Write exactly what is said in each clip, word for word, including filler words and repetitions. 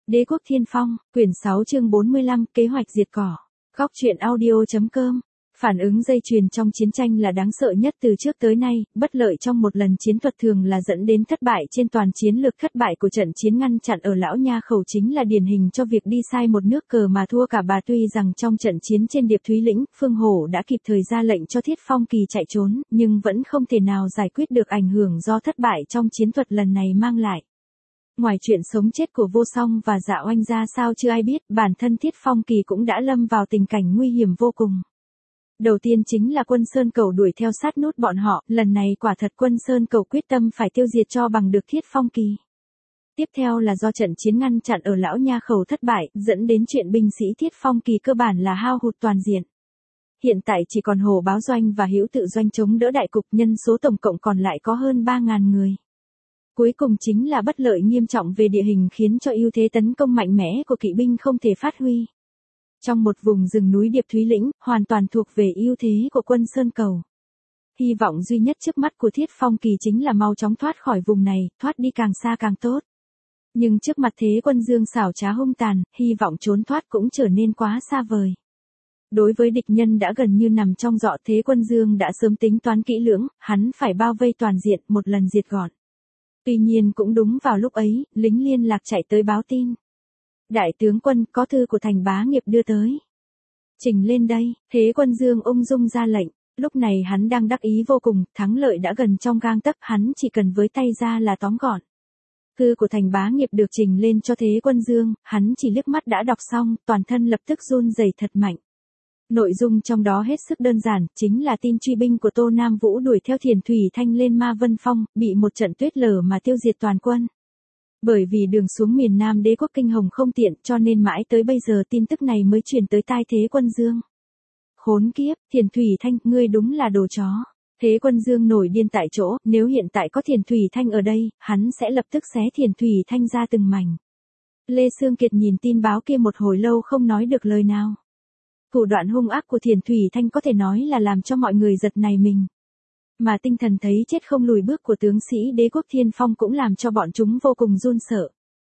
Đế quốc Thiên Phong, quyển sáu chương bốn mươi lăm, kế hoạch diệt cỏ. Góc truyện audio.com. Phản ứng dây chuyền trong chiến tranh là đáng sợ nhất từ trước tới nay, bất lợi trong một lần chiến thuật thường là dẫn đến thất bại trên toàn chiến lược. Thất bại của trận chiến ngăn chặn ở Lão Nha Khẩu chính là điển hình cho việc đi sai một nước cờ mà thua cả bà. Tuy rằng trong trận chiến trên Điệp Thúy Lĩnh, Phương Hổ đã kịp thời ra lệnh cho Thiết Phong Kỳ chạy trốn, nhưng vẫn không thể nào giải quyết được ảnh hưởng do thất bại trong chiến thuật lần này mang lại. Ngoài chuyện sống chết của Vô Song và Dạ Oanh ra sao chưa ai biết, bản thân Thiết Phong Kỳ cũng đã lâm vào tình cảnh nguy hiểm vô cùng. Đầu tiên chính là Quân Sơn Cẩu đuổi theo sát nút bọn họ, lần này quả thật Quân Sơn Cẩu quyết tâm phải tiêu diệt cho bằng được Thiết Phong Kỳ. Tiếp theo là do trận chiến ngăn chặn ở Lão Nha Khẩu thất bại, dẫn đến chuyện binh sĩ Thiết Phong Kỳ cơ bản là hao hụt toàn diện. Hiện tại chỉ còn Hồ Báo Doanh và Hữu Tự Doanh chống đỡ đại cục, nhân số tổng cộng còn lại có hơn ba nghìn người. Cuối cùng chính là bất lợi nghiêm trọng về địa hình khiến cho ưu thế tấn công mạnh mẽ của kỵ binh không thể phát huy. Trong một vùng rừng núi Điệp Thúy Lĩnh, hoàn toàn thuộc về ưu thế của Quân Sơn Cẩu. Hy vọng duy nhất trước mắt của Thiết Phong Kỳ chính là mau chóng thoát khỏi vùng này, thoát đi càng xa càng tốt. Nhưng trước mặt thế quân Dương xảo trá hung tàn, hy vọng trốn thoát cũng trở nên quá xa vời. Đối với địch nhân đã gần như nằm trong dọ, thế quân Dương đã sớm tính toán kỹ lưỡng, hắn phải bao vây toàn diện, một lần diệt gọn. Tuy nhiên cũng đúng vào lúc ấy, lính liên lạc chạy tới báo tin. Đại tướng quân, có thư của Thành Bá Nghiệp đưa tới. Trình lên đây, thế quân Dương ung dung ra lệnh. Lúc này hắn đang đắc ý vô cùng, thắng lợi đã gần trong gang tấc, hắn chỉ cần với tay ra là tóm gọn. Thư của Thành Bá Nghiệp được trình lên cho thế quân Dương, hắn chỉ liếc mắt đã đọc xong, toàn thân lập tức run rẩy thật mạnh. Nội dung trong đó hết sức đơn giản, chính là tin truy binh của Tô Nam Vũ đuổi theo Thiền Thủy Thanh lên Ma Vân Phong, bị một trận tuyết lở mà tiêu diệt toàn quân. Bởi vì đường xuống miền Nam Đế quốc Kinh Hồng không tiện, cho nên mãi tới bây giờ tin tức này mới truyền tới tai thế quân Dương. Khốn kiếp, Thiền Thủy Thanh, ngươi đúng là đồ chó. Thế quân Dương nổi điên tại chỗ, nếu hiện tại có Thiền Thủy Thanh ở đây, hắn sẽ lập tức xé Thiền Thủy Thanh ra từng mảnh. Lê Sương Kiệt nhìn tin báo kia một hồi lâu không nói được lời nào. Thủ đoạn hung ác của Thiền Thủy Thanh có thể nói là làm cho mọi người giật nảy mình. Mà tinh thần thấy chết không lùi bước của tướng sĩ Đế quốc Thiên Phong cũng làm cho bọn chúng vô cùng run sợ.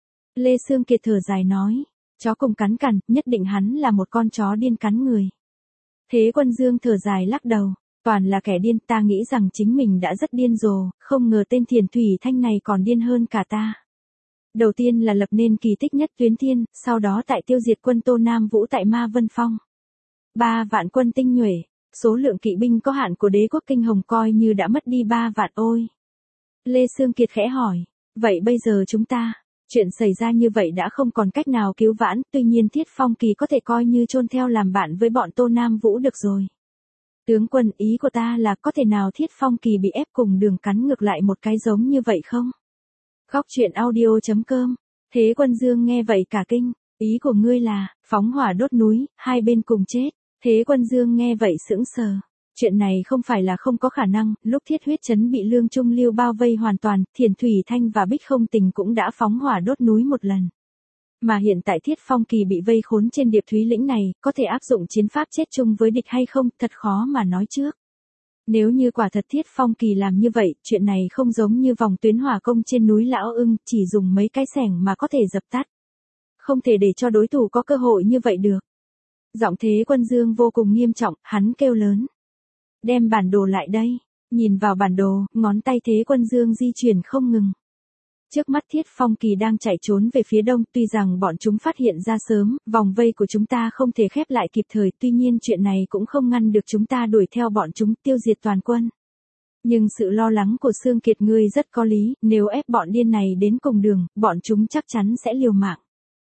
Lê Sương Kiệt thở dài nói, chó cùng cắn cằn, nhất định hắn là một con chó điên cắn người. Thế quân Dương thở dài lắc đầu, toàn là kẻ điên, ta nghĩ rằng chính mình đã rất điên rồ, không ngờ tên Thiền Thủy Thanh này còn điên hơn cả ta. Đầu tiên là lập nên kỳ tích nhất tuyến thiên, sau đó tại tiêu diệt quân Tô Nam Vũ tại Ma Vân Phong. Ba vạn quân tinh nhuệ, số lượng kỵ binh có hạn của Đế quốc Kinh Hồng coi như đã mất đi ba vạn ôi. Lê Sương Kiệt khẽ hỏi, vậy bây giờ chúng ta, chuyện xảy ra như vậy đã không còn cách nào cứu vãn, tuy nhiên Thiết Phong Kỳ có thể coi như chôn theo làm bạn với bọn Tô Nam Vũ được rồi. Tướng quân, ý của ta là có thể nào Thiết Phong Kỳ bị ép cùng đường cắn ngược lại một cái giống như vậy không? Góc truyện audio.com. Thế quân Dương nghe vậy cả kinh, ý của ngươi là, phóng hỏa đốt núi, hai bên cùng chết. Thế quân Dương nghe vậy sững sờ. Chuyện này không phải là không có khả năng, lúc Thiết Huyết Trấn bị Lương Trung Lưu bao vây hoàn toàn, Thiền Thủy Thanh và Bích Không Tình cũng đã phóng hỏa đốt núi một lần. Mà hiện tại Thiết Phong Kỳ bị vây khốn trên Điệp Thúy Lĩnh này, có thể áp dụng chiến pháp chết chung với địch hay không, thật khó mà nói trước. Nếu như quả thật Thiết Phong Kỳ làm như vậy, chuyện này không giống như vòng tuyến hỏa công trên núi Lão Ưng, chỉ dùng mấy cái xẻng mà có thể dập tắt. Không thể để cho đối thủ có cơ hội như vậy được. Giọng Thế quân Dương vô cùng nghiêm trọng, hắn kêu lớn. Đem bản đồ lại đây. Nhìn vào bản đồ, ngón tay Thế quân Dương di chuyển không ngừng. Trước mắt Thiết Phong Kỳ đang chạy trốn về phía đông, tuy rằng bọn chúng phát hiện ra sớm, vòng vây của chúng ta không thể khép lại kịp thời, tuy nhiên chuyện này cũng không ngăn được chúng ta đuổi theo bọn chúng tiêu diệt toàn quân. Nhưng sự lo lắng của Sương Kiệt ngươi rất có lý, nếu ép bọn điên này đến cùng đường, bọn chúng chắc chắn sẽ liều mạng.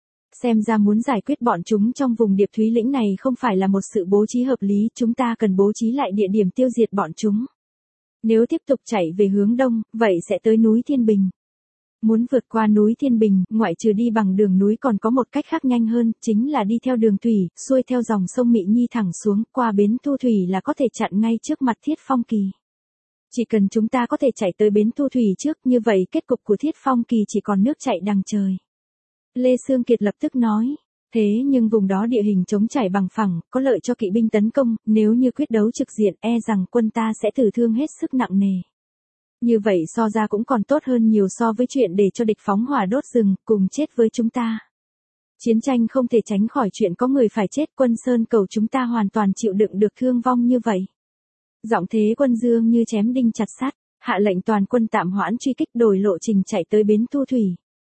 Xem ra muốn giải quyết bọn chúng trong vùng Điệp Thúy Lĩnh này không phải là một sự bố trí hợp lý, chúng ta cần bố trí lại địa điểm tiêu diệt bọn chúng. Nếu tiếp tục chạy về hướng đông, vậy sẽ tới núi Thiên Bình. Muốn vượt qua núi Thiên Bình, ngoại trừ đi bằng đường núi còn có một cách khác nhanh hơn, chính là đi theo đường thủy, xuôi theo dòng sông Mị Nhi thẳng xuống, qua bến Thu Thủy là có thể chặn ngay trước mặt Thiết Phong Kỳ. Chỉ cần chúng ta có thể chạy tới bến Thu Thủy trước, như vậy kết cục của Thiết Phong Kỳ chỉ còn nước chảy đằng trời. Lê Sương Kiệt lập tức nói, thế nhưng vùng đó địa hình trống trải bằng phẳng, có lợi cho kỵ binh tấn công, nếu như quyết đấu trực diện e rằng quân ta sẽ tử thương hết sức nặng nề. Như vậy so ra cũng còn tốt hơn nhiều so với chuyện để cho địch phóng hỏa đốt rừng, cùng chết với chúng ta. Chiến tranh không thể tránh khỏi chuyện có người phải chết, quân Sơn Cầu chúng ta hoàn toàn chịu đựng được thương vong như vậy. Giọng Thế Quân Dương như chém đinh chặt sắt, hạ lệnh toàn quân tạm hoãn truy kích, đổi lộ trình chạy tới bến Thu Thủy.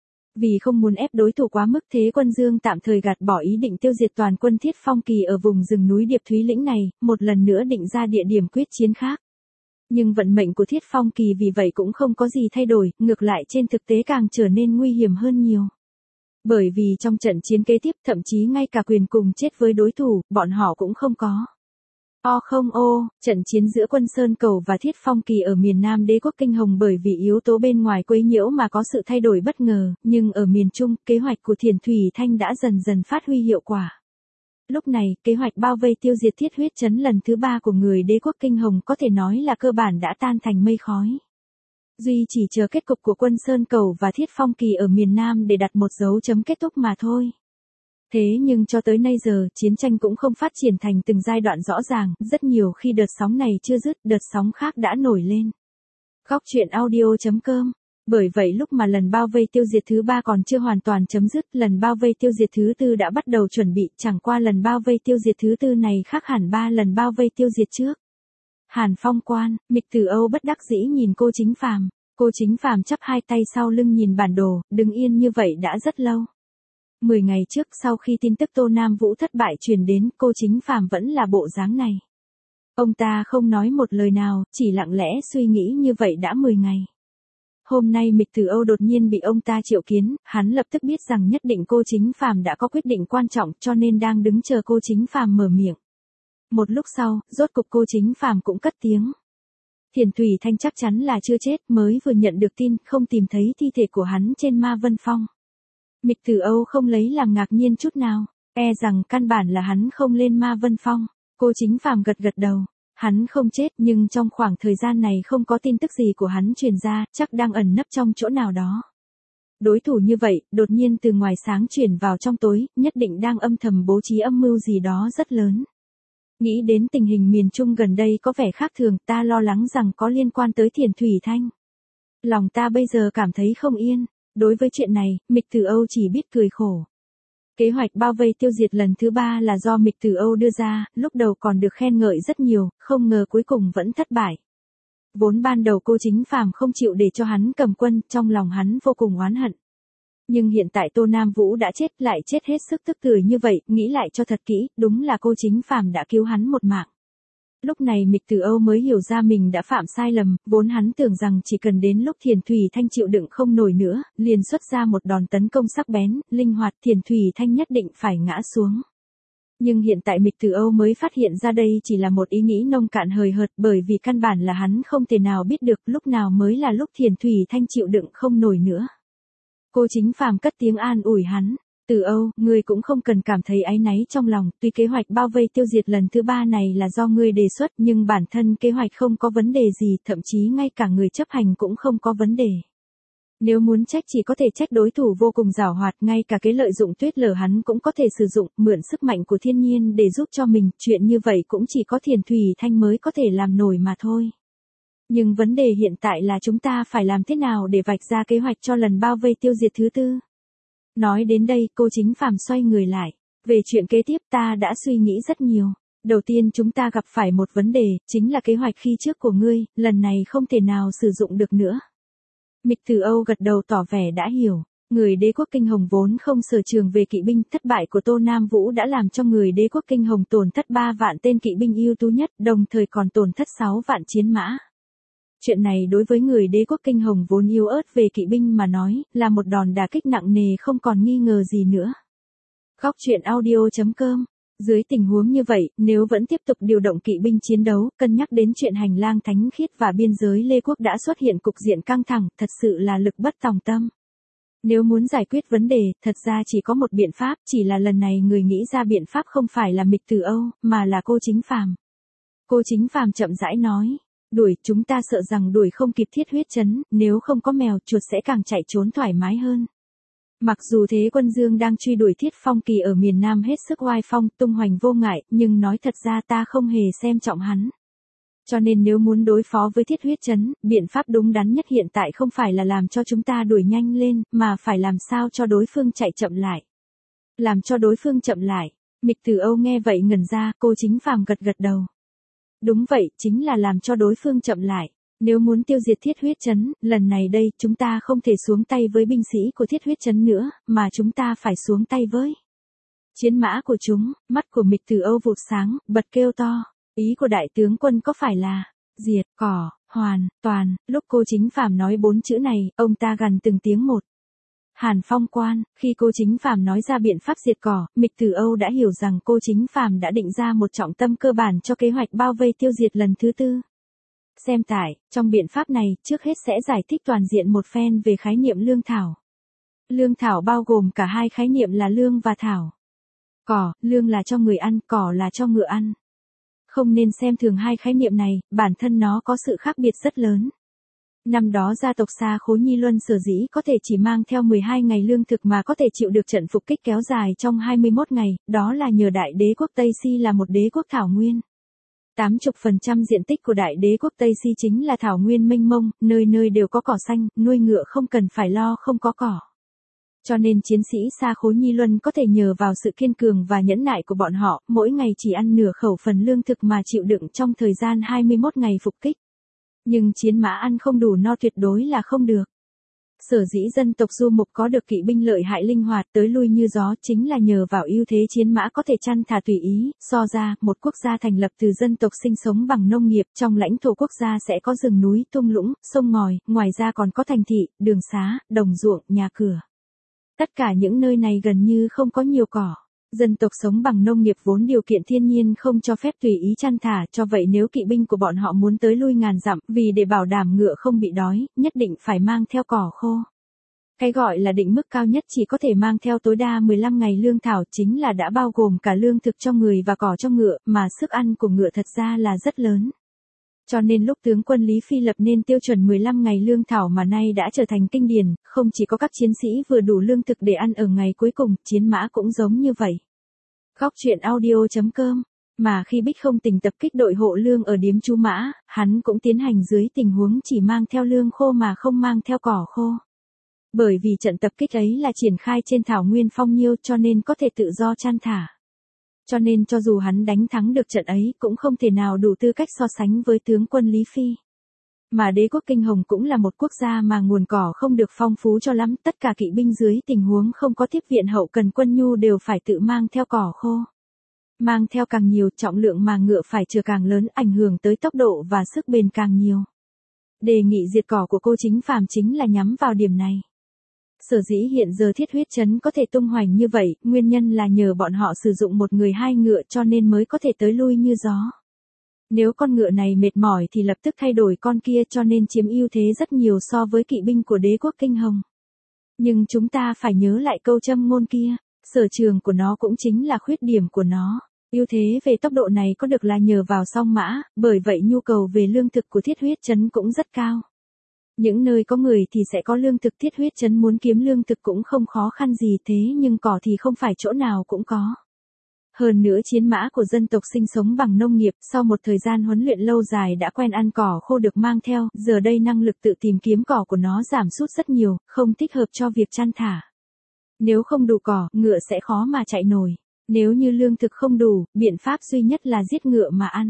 Vì không muốn ép đối thủ quá mức, Thế Quân Dương tạm thời gạt bỏ ý định tiêu diệt toàn quân Thiết Phong Kỳ ở vùng rừng núi Điệp Thúy Lĩnh này, một lần nữa định ra địa điểm quyết chiến khác. Nhưng vận mệnh của Thiết Phong Kỳ vì vậy cũng không có gì thay đổi, ngược lại trên thực tế càng trở nên nguy hiểm hơn nhiều. Bởi vì trong trận chiến kế tiếp, thậm chí ngay cả quyền cùng chết với đối thủ, bọn họ cũng không có. O không ô, trận chiến giữa quân Sơn Cầu và Thiết Phong Kỳ ở miền Nam đế quốc Kinh Hồng bởi vì yếu tố bên ngoài quấy nhiễu mà có sự thay đổi bất ngờ, nhưng ở miền Trung, kế hoạch của Thiền Thủy Thanh đã dần dần phát huy hiệu quả. Lúc này, kế hoạch bao vây tiêu diệt Thiết Huyết Trấn lần thứ ba của người đế quốc Kinh Hồng có thể nói là cơ bản đã tan thành mây khói. Duy chỉ chờ kết cục của quân Sơn Cầu và Thiết Phong Kỳ ở miền Nam để đặt một dấu chấm kết thúc mà thôi. Thế nhưng cho tới nay giờ, chiến tranh cũng không phát triển thành từng giai đoạn rõ ràng, rất nhiều khi đợt sóng này chưa dứt, đợt sóng khác đã nổi lên. Góc truyện audio chấm com. Bởi vậy lúc mà lần bao vây tiêu diệt thứ ba còn chưa hoàn toàn chấm dứt, lần bao vây tiêu diệt thứ tư đã bắt đầu chuẩn bị, chẳng qua lần bao vây tiêu diệt thứ tư này khác hẳn ba lần bao vây tiêu diệt trước. Hàn Phong Quan, Mịch Tử Âu bất đắc dĩ nhìn cô Chính Phàm, cô Chính Phàm chắp hai tay sau lưng nhìn bản đồ, đứng yên như vậy đã rất lâu. Mười ngày trước sau khi tin tức Tô Nam Vũ thất bại truyền đến, cô Chính Phàm vẫn là bộ dáng này. Ông ta không nói một lời nào, chỉ lặng lẽ suy nghĩ như vậy đã mười ngày. Hôm nay Mịch Tử Âu đột nhiên bị ông ta triệu kiến, hắn lập tức biết rằng nhất định cô Chính Phàm đã có quyết định quan trọng cho nên đang đứng chờ cô Chính Phàm mở miệng. Một lúc sau, rốt cục cô Chính Phàm cũng cất tiếng. Thiền Thủy Thanh chắc chắn là chưa chết, mới vừa nhận được tin, không tìm thấy thi thể của hắn trên Ma Vân Phong. Mịch Tử Âu không lấy làm ngạc nhiên chút nào, e rằng căn bản là hắn không lên Ma Vân Phong. Cô Chính Phàm gật gật đầu, hắn không chết nhưng trong khoảng thời gian này không có tin tức gì của hắn truyền ra, chắc đang ẩn nấp trong chỗ nào đó. Đối thủ như vậy, đột nhiên từ ngoài sáng chuyển vào trong tối, nhất định đang âm thầm bố trí âm mưu gì đó rất lớn. Nghĩ đến tình hình miền Trung gần đây có vẻ khác thường, ta lo lắng rằng có liên quan tới Thiền Thủy Thanh. Lòng ta bây giờ cảm thấy không yên. Đối với chuyện này, Mịch Tử Âu chỉ biết cười khổ. Kế hoạch bao vây tiêu diệt lần thứ ba là do Mịch Tử Âu đưa ra, lúc đầu còn được khen ngợi rất nhiều, không ngờ cuối cùng vẫn thất bại. Vốn ban đầu cô Chính Phàm không chịu để cho hắn cầm quân, trong lòng hắn vô cùng oán hận. Nhưng hiện tại Tô Nam Vũ đã chết, lại chết hết sức tức tưởi như vậy, nghĩ lại cho thật kỹ, đúng là cô Chính Phàm đã cứu hắn một mạng. Lúc này Mịch Tử Âu mới hiểu ra mình đã phạm sai lầm, vốn hắn tưởng rằng chỉ cần đến lúc Thiền Thủy Thanh chịu đựng không nổi nữa, liền xuất ra một đòn tấn công sắc bén, linh hoạt, Thiền Thủy Thanh nhất định phải ngã xuống. Nhưng hiện tại Mịch Tử Âu mới phát hiện ra đây chỉ là một ý nghĩ nông cạn hời hợt, bởi vì căn bản là hắn không thể nào biết được lúc nào mới là lúc Thiền Thủy Thanh chịu đựng không nổi nữa. Cô Chính Phàm cất tiếng an ủi hắn. Tử Âu, ngươi cũng không cần cảm thấy áy náy trong lòng, tuy kế hoạch bao vây tiêu diệt lần thứ ba này là do ngươi đề xuất nhưng bản thân kế hoạch không có vấn đề gì, thậm chí ngay cả người chấp hành cũng không có vấn đề. Nếu muốn trách chỉ có thể trách đối thủ vô cùng giảo hoạt, ngay cả cái lợi dụng tuyết lở hắn cũng có thể sử dụng, mượn sức mạnh của thiên nhiên để giúp cho mình, chuyện như vậy cũng chỉ có Thiền Thủy Thanh mới có thể làm nổi mà thôi. Nhưng vấn đề hiện tại là chúng ta phải làm thế nào để vạch ra kế hoạch cho lần bao vây tiêu diệt thứ tư. Nói đến đây, cô Chính Phàm xoay người lại. Về chuyện kế tiếp ta đã suy nghĩ rất nhiều. Đầu tiên chúng ta gặp phải một vấn đề, chính là kế hoạch khi trước của ngươi, lần này không thể nào sử dụng được nữa. Mịch Tử Âu gật đầu tỏ vẻ đã hiểu. Người đế quốc Kinh Hồng vốn không sở trường về kỵ binh, thất bại của Tô Nam Vũ đã làm cho người đế quốc Kinh Hồng tổn thất ba vạn tên kỵ binh ưu tú nhất, đồng thời còn tổn thất sáu vạn chiến mã. Chuyện này đối với người đế quốc Kinh Hồng vốn yếu ớt về kỵ binh mà nói, là một đòn đả kích nặng nề không còn nghi ngờ gì nữa. Góc truyện audio chấm com. Dưới tình huống như vậy, nếu vẫn tiếp tục điều động kỵ binh chiến đấu, cân nhắc đến chuyện hành lang thánh khiết và biên giới Lê Quốc đã xuất hiện cục diện căng thẳng, thật sự là lực bất tòng tâm. Nếu muốn giải quyết vấn đề, thật ra chỉ có một biện pháp, chỉ là lần này người nghĩ ra biện pháp không phải là Mịch Tử Âu, mà là cô Chính Phàm. Cô Chính Phàm chậm rãi nói. Đuổi, chúng ta sợ rằng đuổi không kịp Thiết Huyết Trấn, nếu không có mèo chuột sẽ càng chạy trốn thoải mái hơn. Mặc dù Thế Quân Dương đang truy đuổi Thiết Phong Kỳ ở miền Nam hết sức oai phong, tung hoành vô ngại, nhưng nói thật ra ta không hề xem trọng hắn. Cho nên nếu muốn đối phó với Thiết Huyết Trấn, biện pháp đúng đắn nhất hiện tại không phải là làm cho chúng ta đuổi nhanh lên, mà phải làm sao cho đối phương chạy chậm lại. Làm cho đối phương chậm lại. Mịch Từ Âu nghe vậy ngẩn ra, cô Chính Phàm gật gật đầu. Đúng vậy, chính là làm cho đối phương chậm lại. Nếu muốn tiêu diệt Thiết Huyết Trấn, lần này đây, chúng ta không thể xuống tay với binh sĩ của Thiết Huyết Trấn nữa, mà chúng ta phải xuống tay với chiến mã của chúng. Mắt của Mịch Từ Âu vụt sáng, bật kêu to. Ý của đại tướng quân có phải là diệt, cỏ, hoàn, toàn? Lúc cô Chính Phàm nói bốn chữ này, ông ta gằn từng tiếng một. Hàn Phong quan, khi cô Chính Phàm nói ra biện pháp diệt cỏ, Mịch Từ Âu đã hiểu rằng cô Chính Phàm đã định ra một trọng tâm cơ bản cho kế hoạch bao vây tiêu diệt lần thứ tư. Xem tải, trong biện pháp này, trước hết sẽ giải thích toàn diện một phen về khái niệm lương thảo. Lương thảo bao gồm cả hai khái niệm là lương và thảo. Cỏ, lương là cho người ăn, cỏ là cho ngựa ăn. Không nên xem thường hai khái niệm này, bản thân nó có sự khác biệt rất lớn. Năm đó gia tộc Sa Khố Nhi Luân sở dĩ có thể chỉ mang theo mười hai ngày lương thực mà có thể chịu được trận phục kích kéo dài trong hai mươi mốt ngày, đó là nhờ đại đế quốc Tây Si là một đế quốc thảo nguyên. tám mươi phần trăm diện tích của đại đế quốc Tây Si chính là thảo nguyên mênh mông, nơi nơi đều có cỏ xanh, nuôi ngựa không cần phải lo không có cỏ. Cho nên chiến sĩ Sa Khố Nhi Luân có thể nhờ vào sự kiên cường và nhẫn nại của bọn họ, mỗi ngày chỉ ăn nửa khẩu phần lương thực mà chịu đựng trong thời gian hai mươi mốt ngày phục kích. Nhưng chiến mã ăn không đủ no tuyệt đối là không được. Sở dĩ dân tộc Du Mục có được kỵ binh lợi hại linh hoạt tới lui như gió chính là nhờ vào ưu thế chiến mã có thể chăn thả tùy ý, so ra, một quốc gia thành lập từ dân tộc sinh sống bằng nông nghiệp, trong lãnh thổ quốc gia sẽ có rừng núi, thung lũng, sông ngòi, ngoài ra còn có thành thị, đường xá, đồng ruộng, nhà cửa. Tất cả những nơi này gần như không có nhiều cỏ. Dân tộc sống bằng nông nghiệp vốn điều kiện thiên nhiên không cho phép tùy ý chăn thả, cho vậy nếu kỵ binh của bọn họ muốn tới lui ngàn dặm, vì để bảo đảm ngựa không bị đói, nhất định phải mang theo cỏ khô. Cái gọi là định mức cao nhất chỉ có thể mang theo tối đa mười lăm ngày lương thảo chính là đã bao gồm cả lương thực cho người và cỏ cho ngựa, mà sức ăn của ngựa thật ra là rất lớn. Cho nên lúc tướng quân Lý Phi lập nên tiêu chuẩn mười lăm ngày lương thảo mà nay đã trở thành kinh điển, không chỉ có các chiến sĩ vừa đủ lương thực để ăn ở ngày cuối cùng, chiến mã cũng giống như vậy. Góc truyện audio chấm com. Mà khi Bích Không Tình tập kích đội hộ lương ở điếm Chú Mã, hắn cũng tiến hành dưới tình huống chỉ mang theo lương khô mà không mang theo cỏ khô. Bởi vì trận tập kích ấy là triển khai trên thảo nguyên phong nhiêu cho nên có thể tự do chăn thả. Cho nên cho dù hắn đánh thắng được trận ấy cũng không thể nào đủ tư cách so sánh với tướng quân Lý Phi. Mà đế quốc Kinh Hồng cũng là một quốc gia mà nguồn cỏ không được phong phú cho lắm, tất cả kỵ binh dưới tình huống không có tiếp viện hậu cần quân nhu đều phải tự mang theo cỏ khô. Mang theo càng nhiều, trọng lượng mà ngựa phải chở càng lớn, ảnh hưởng tới tốc độ và sức bền càng nhiều. Đề nghị diệt cỏ của cô Chính Phàm chính là nhắm vào điểm này. Sở dĩ hiện giờ Thiết Huyết Trấn có thể tung hoành như vậy, nguyên nhân là nhờ bọn họ sử dụng một người hai ngựa cho nên mới có thể tới lui như gió. Nếu con ngựa này mệt mỏi thì lập tức thay đổi con kia cho nên chiếm ưu thế rất nhiều so với kỵ binh của đế quốc Kinh Hồng. Nhưng chúng ta phải nhớ lại câu châm ngôn kia, sở trường của nó cũng chính là khuyết điểm của nó. Ưu thế về tốc độ này có được là nhờ vào song mã, bởi vậy nhu cầu về lương thực của Thiết Huyết Trấn cũng rất cao. Những nơi có người thì sẽ có lương thực, Thiết Huyết Trấn muốn kiếm lương thực cũng không khó khăn gì, thế nhưng cỏ thì không phải chỗ nào cũng có. Hơn nữa chiến mã của dân tộc sinh sống bằng nông nghiệp, sau một thời gian huấn luyện lâu dài đã quen ăn cỏ khô được mang theo, giờ đây năng lực tự tìm kiếm cỏ của nó giảm sút rất nhiều, không thích hợp cho việc chăn thả. Nếu không đủ cỏ, ngựa sẽ khó mà chạy nổi. Nếu như lương thực không đủ, biện pháp duy nhất là giết ngựa mà ăn.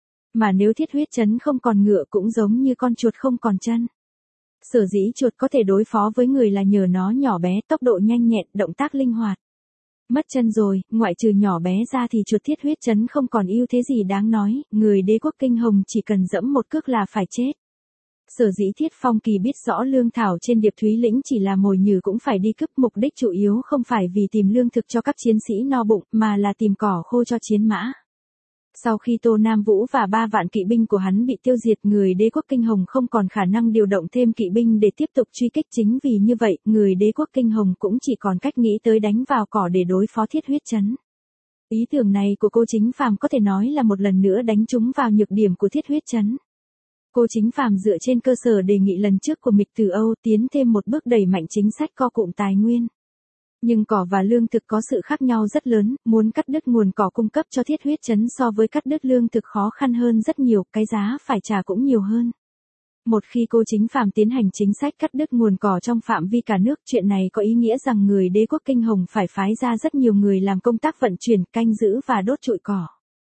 Mà nếu Thiết Huyết Trấn không còn ngựa cũng giống như con chuột không còn chân. Sở dĩ chuột có thể đối phó với người là nhờ nó nhỏ bé, tốc độ nhanh nhẹn, động tác linh hoạt. Mất chân rồi, ngoại trừ nhỏ bé ra thì chuột Thiết Huyết Trấn không còn ưu thế gì đáng nói, người đế quốc Kinh Hồng chỉ cần dẫm một cước là phải chết. Sở dĩ Thiết Phong Kỳ biết rõ lương thảo trên Điệp Thúy Lĩnh chỉ là mồi nhử cũng phải đi cướp, mục đích chủ yếu không phải vì tìm lương thực cho các chiến sĩ no bụng, mà là tìm cỏ khô cho chiến mã. Sau khi Tô Nam Vũ và ba vạn kỵ binh của hắn bị tiêu diệt, người đế quốc Kinh Hồng không còn khả năng điều động thêm kỵ binh để tiếp tục truy kích, chính vì như vậy, người đế quốc Kinh Hồng cũng chỉ còn cách nghĩ tới đánh vào cỏ để đối phó Thiết Huyết Trấn. Ý tưởng này của cô Chính Phàm có thể nói là một lần nữa đánh trúng vào nhược điểm của Thiết Huyết Trấn. Cô Chính Phàm dựa trên cơ sở đề nghị lần trước của Mịch Từ Âu tiến thêm một bước đẩy mạnh chính sách co cụm tài nguyên. Nhưng cỏ và lương thực có sự khác nhau rất lớn, muốn cắt đứt nguồn cỏ cung cấp cho Thiết Huyết Trấn so với cắt đứt lương thực khó khăn hơn rất nhiều, cái giá phải trả cũng nhiều hơn. Một khi Cô Chính Phàm tiến hành chính sách cắt đứt nguồn cỏ trong phạm vi cả nước, chuyện này có ý nghĩa rằng người đế quốc Kinh Hồng phải phái ra rất nhiều người làm công tác vận chuyển, canh giữ và đốt trụi cỏ.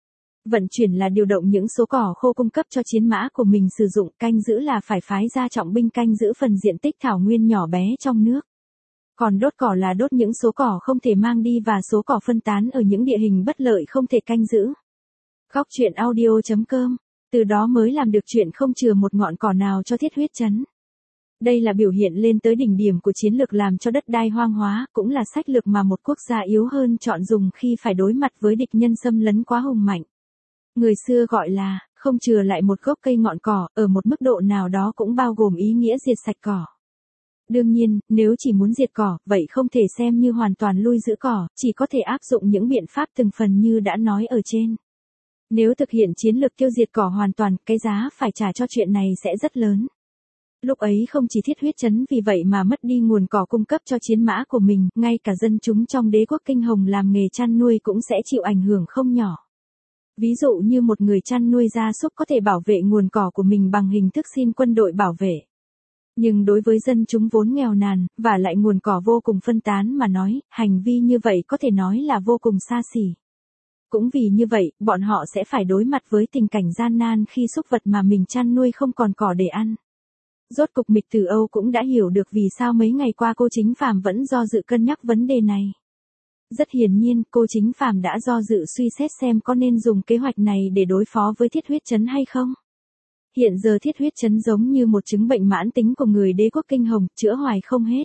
Vận chuyển là điều động những số cỏ khô cung cấp cho chiến mã của mình sử dụng, canh giữ là phải phái ra trọng binh canh giữ phần diện tích thảo nguyên nhỏ bé trong nước. Còn đốt cỏ là đốt những số cỏ không thể mang đi và số cỏ phân tán ở những địa hình bất lợi không thể canh giữ. Góc truyện audio chấm com. Từ đó mới làm được chuyện không chừa một ngọn cỏ nào cho Thiết Huyết Trấn. Đây là biểu hiện lên tới đỉnh điểm của chiến lược làm cho đất đai hoang hóa, cũng là sách lược mà một quốc gia yếu hơn chọn dùng khi phải đối mặt với địch nhân xâm lấn quá hùng mạnh. Người xưa gọi là, không chừa lại một gốc cây ngọn cỏ, ở một mức độ nào đó cũng bao gồm ý nghĩa diệt sạch cỏ. Đương nhiên, nếu chỉ muốn diệt cỏ, vậy không thể xem như hoàn toàn lui giữ cỏ, chỉ có thể áp dụng những biện pháp từng phần như đã nói ở trên. Nếu thực hiện chiến lược tiêu diệt cỏ hoàn toàn, cái giá phải trả cho chuyện này sẽ rất lớn. Lúc ấy không chỉ Thiết Huyết Trấn vì vậy mà mất đi nguồn cỏ cung cấp cho chiến mã của mình, ngay cả dân chúng trong đế quốc Kinh Hồng làm nghề chăn nuôi cũng sẽ chịu ảnh hưởng không nhỏ. Ví dụ như một người chăn nuôi gia súc có thể bảo vệ nguồn cỏ của mình bằng hình thức xin quân đội bảo vệ. Nhưng đối với dân chúng vốn nghèo nàn, và lại nguồn cỏ vô cùng phân tán mà nói, hành vi như vậy có thể nói là vô cùng xa xỉ. Cũng vì như vậy, bọn họ sẽ phải đối mặt với tình cảnh gian nan khi súc vật mà mình chăn nuôi không còn cỏ để ăn. Rốt cục Mịch Từ Âu cũng đã hiểu được vì sao mấy ngày qua Cô Chính Phàm vẫn do dự cân nhắc vấn đề này. Rất hiển nhiên, Cô Chính Phàm đã do dự suy xét xem có nên dùng kế hoạch này để đối phó với Thiết Huyết Trấn hay không. Hiện giờ Thiết Huyết Trấn giống như một chứng bệnh mãn tính của người đế quốc Kinh Hồng, chữa hoài không hết.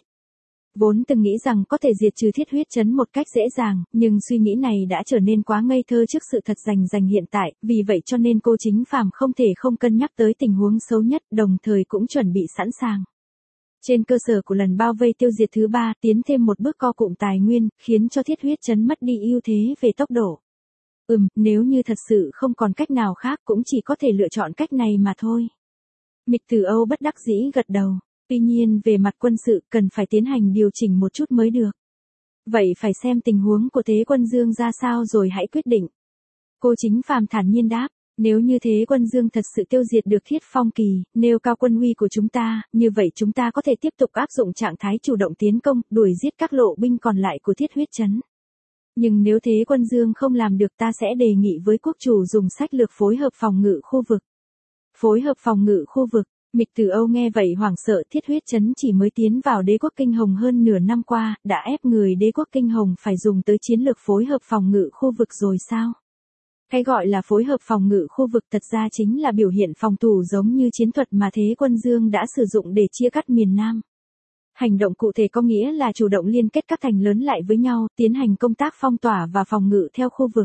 Vốn từng nghĩ rằng có thể diệt trừ Thiết Huyết Trấn một cách dễ dàng, nhưng suy nghĩ này đã trở nên quá ngây thơ trước sự thật rành rành hiện tại, vì vậy cho nên Cô Chính Phàm không thể không cân nhắc tới tình huống xấu nhất, đồng thời cũng chuẩn bị sẵn sàng. Trên cơ sở của lần bao vây tiêu diệt thứ ba, tiến thêm một bước co cụm tài nguyên, khiến cho Thiết Huyết Trấn mất đi ưu thế về tốc độ. Ừm, nếu như thật sự không còn cách nào khác cũng chỉ có thể lựa chọn cách này mà thôi. Mịch Từ Âu bất đắc dĩ gật đầu. Tuy nhiên về mặt quân sự cần phải tiến hành điều chỉnh một chút mới được. Vậy phải xem tình huống của Thế Quân Dương ra sao rồi hãy quyết định. Cô Chính Phàm thản nhiên đáp, nếu như Thế Quân Dương thật sự tiêu diệt được Thiết Phong Kỳ, nêu cao quân uy của chúng ta, như vậy chúng ta có thể tiếp tục áp dụng trạng thái chủ động tiến công, đuổi giết các lộ binh còn lại của Thiết Huyết Trấn. Nhưng nếu Thế Quân Dương không làm được ta sẽ đề nghị với quốc chủ dùng sách lược phối hợp phòng ngự khu vực. Phối hợp phòng ngự khu vực. Mịch Từ Âu nghe vậy hoảng sợ. Thiết Huyết Trấn chỉ mới tiến vào đế quốc Kinh Hồng hơn nửa năm qua, đã ép người đế quốc Kinh Hồng phải dùng tới chiến lược phối hợp phòng ngự khu vực rồi sao? Cái gọi là phối hợp phòng ngự khu vực thật ra chính là biểu hiện phòng thủ giống như chiến thuật mà Thế Quân Dương đã sử dụng để chia cắt miền Nam. Hành động cụ thể có nghĩa là chủ động liên kết các thành lớn lại với nhau, tiến hành công tác phong tỏa và phòng ngự theo khu vực.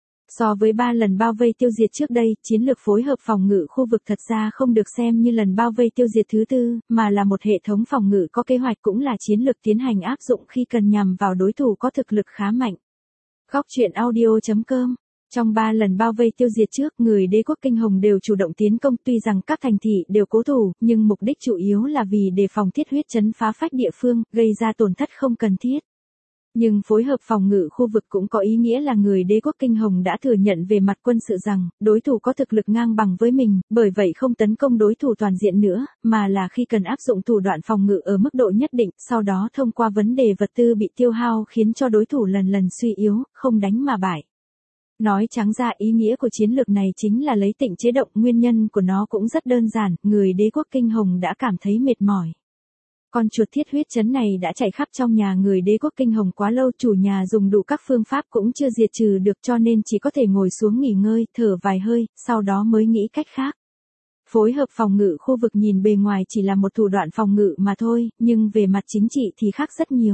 So với ba lần bao vây tiêu diệt trước đây, chiến lược phối hợp phòng ngự khu vực thật ra không được xem như lần bao vây tiêu diệt thứ tư, mà là một hệ thống phòng ngự có kế hoạch, cũng là chiến lược tiến hành áp dụng khi cần nhằm vào đối thủ có thực lực khá mạnh. Góc truyện audio chấm com. Trong ba lần bao vây tiêu diệt trước, người đế quốc Kinh Hồng đều chủ động tiến công, tuy rằng các thành thị đều cố thủ, nhưng mục đích chủ yếu là vì đề phòng Thiết Huyết Trấn phá phách địa phương, gây ra tổn thất không cần thiết. Nhưng phối hợp phòng ngự khu vực cũng có ý nghĩa là người đế quốc Kinh Hồng đã thừa nhận về mặt quân sự rằng, đối thủ có thực lực ngang bằng với mình, bởi vậy không tấn công đối thủ toàn diện nữa, mà là khi cần áp dụng thủ đoạn phòng ngự ở mức độ nhất định, sau đó thông qua vấn đề vật tư bị tiêu hao khiến cho đối thủ lần lần suy yếu, không đánh mà bại. Nói trắng ra ý nghĩa của chiến lược này chính là lấy tịnh chế động, nguyên nhân của nó cũng rất đơn giản, người đế quốc Kinh Hồng đã cảm thấy mệt mỏi. Con chuột Thiết Huyết Trấn này đã chạy khắp trong nhà người đế quốc Kinh Hồng quá lâu, chủ nhà dùng đủ các phương pháp cũng chưa diệt trừ được, cho nên chỉ có thể ngồi xuống nghỉ ngơi, thở vài hơi, sau đó mới nghĩ cách khác. Phối hợp phòng ngự khu vực nhìn bề ngoài chỉ là một thủ đoạn phòng ngự mà thôi, nhưng về mặt chính trị thì khác rất nhiều.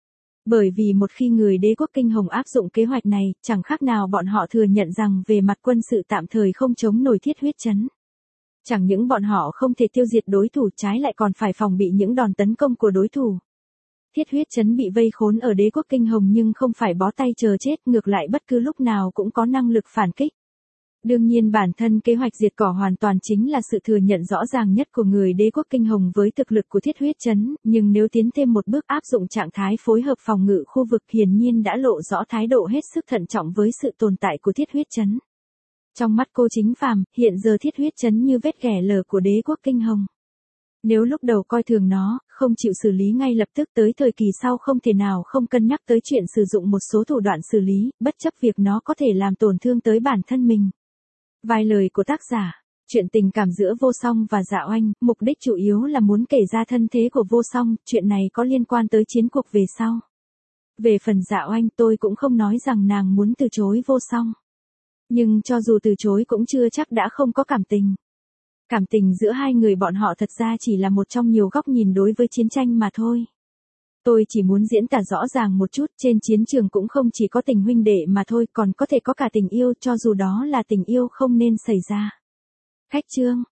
Bởi vì một khi người đế quốc Kinh Hồng áp dụng kế hoạch này, chẳng khác nào bọn họ thừa nhận rằng về mặt quân sự tạm thời không chống nổi Thiết Huyết Trấn. Chẳng những bọn họ không thể tiêu diệt đối thủ, trái lại còn phải phòng bị những đòn tấn công của đối thủ. Thiết Huyết Trấn bị vây khốn ở đế quốc Kinh Hồng nhưng không phải bó tay chờ chết, ngược lại bất cứ lúc nào cũng có năng lực phản kích. Đương nhiên bản thân kế hoạch diệt cỏ hoàn toàn chính là sự thừa nhận rõ ràng nhất của người đế quốc Kinh Hồng với thực lực của Thiết Huyết Trấn, nhưng nếu tiến thêm một bước áp dụng trạng thái phối hợp phòng ngự khu vực, hiển nhiên đã lộ rõ thái độ hết sức thận trọng với sự tồn tại của Thiết Huyết Trấn. Trong mắt Cô Chính Phàm, hiện giờ Thiết Huyết Trấn như vết ghẻ lở của đế quốc Kinh Hồng. Nếu lúc đầu coi thường nó, không chịu xử lý ngay lập tức tới thời kỳ sau không thể nào không cân nhắc tới chuyện sử dụng một số thủ đoạn xử lý, bất chấp việc nó có thể làm tổn thương tới bản thân mình. Vài lời của tác giả. Chuyện tình cảm giữa Vô Song và Dạ Oanh, mục đích chủ yếu là muốn kể ra thân thế của Vô Song, chuyện này có liên quan tới chiến cuộc về sau. Về phần Dạ Oanh tôi cũng không nói rằng nàng muốn từ chối Vô Song. Nhưng cho dù từ chối cũng chưa chắc đã không có cảm tình. Cảm tình giữa hai người bọn họ thật ra chỉ là một trong nhiều góc nhìn đối với chiến tranh mà thôi. Tôi chỉ muốn diễn tả rõ ràng một chút, trên chiến trường cũng không chỉ có tình huynh đệ mà thôi, còn có thể có cả tình yêu, cho dù đó là tình yêu không nên xảy ra. Khách chương